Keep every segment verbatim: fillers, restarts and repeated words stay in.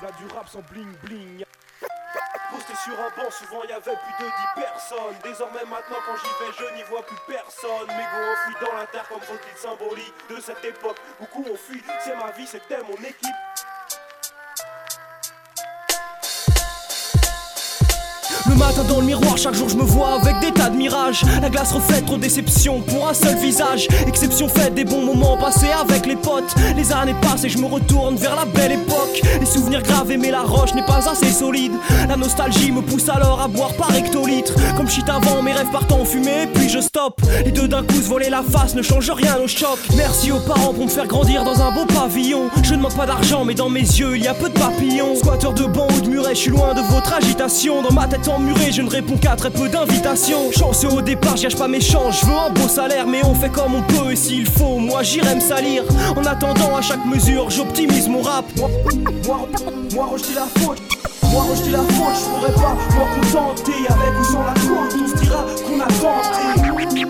V'là du rap sans bling bling. Posté sur un banc, souvent y'avait plus de dix personnes. Désormais maintenant quand j'y vais je n'y vois plus personne. Mégo enfuis dans la terre comme faut-il symbolique de cette époque. Beaucoup ont fui, c'est ma vie, c'était mon équipe. Le matin dans le miroir, chaque jour je me vois avec des tas de mirages. La glace reflète trop de déception pour un seul visage. Exception faite des bons moments passés avec les potes. Les années passent et je me retourne vers la belle époque. Les souvenirs gravés mais la roche n'est pas assez solide. La nostalgie me pousse alors à boire par hectolitre. Comme shit avant, mes rêves partent en fumée puis je stoppe. Les deux d'un coup se voler la face ne change rien au choc. Merci aux parents pour me faire grandir dans un beau pavillon. Je ne manque pas d'argent mais dans mes yeux il y a peu de papillons. Squatteur de banc ou de muret, je suis loin de votre agitation. Dans ma tête emmurée, je ne réponds qu'à très peu d'invitations. Chanceux au départ, je gâche pas mes chances, je veux un beau salaire. Mais on fait comme on peut et s'il faut, moi j'irai me salir. En attendant, à chaque mesure, j'optimise mon rap. Moi, moi, moi rejeter la faute. Moi rejeter la faute, je pourrais pas m'en contenter. Avec ou sans la côte, on se dira qu'on a tenté.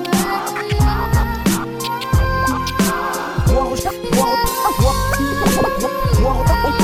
Moi rejeter, moi moi moi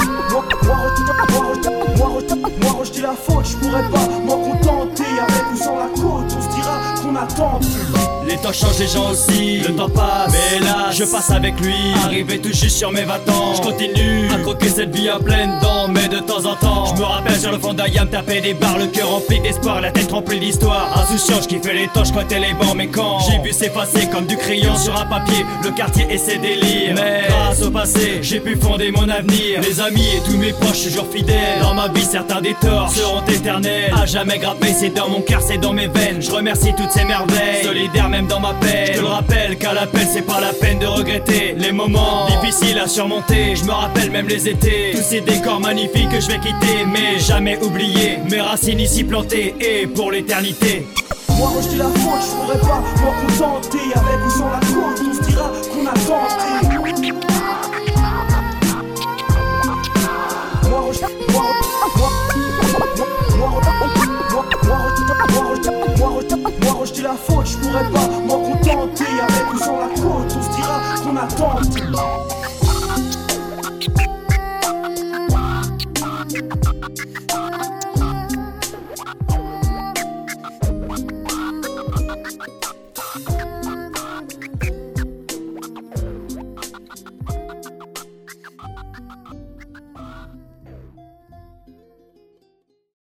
moi rejeter la faute, je pourrais pas m'en contenter. Avec ou sans la côte, on se dira qu'on a tenté. Les temps changent, les gens aussi, le temps passe, mais là je passe avec lui. Arrivé tout juste sur mes vingt-ans, je continue à croquer cette vie à pleines dents. Mais de temps en temps, je me rappelle sur le fond d'un yam taper des barres, le cœur rempli d'espoir, la tête remplie d'histoire. Insouciant, je kiffais les temps, je squattais les bancs. Mais quand j'ai vu s'effacer comme du crayon sur un papier le quartier et ses délires, mais grâce au passé, j'ai pu fonder mon avenir. Les amis et tous mes proches toujours fidèles. Dans ma vie, certains des torts seront éternels. À jamais grappé, c'est dans mon cœur, c'est dans mes veines. Je remercie toutes ces merveilles, solidaires même dans ma peine. Je te le rappelle qu'à l'appel c'est pas la peine de regretter les moments difficiles à surmonter. Je me rappelle même les étés, tous ces décors magnifiques que je vais quitter. Mais jamais oublier mes racines ici plantées et pour l'éternité. Moi rejeter la faute, je pourrais pas m'en contenter. Avec ou sans la côte, on se dira qu'on a tenté. Moi rejeter, moi moi moi moi rejeter la faute, je pourrais pas m'en contenter. Avec ou sans la côte, on se dira qu'on a tenté.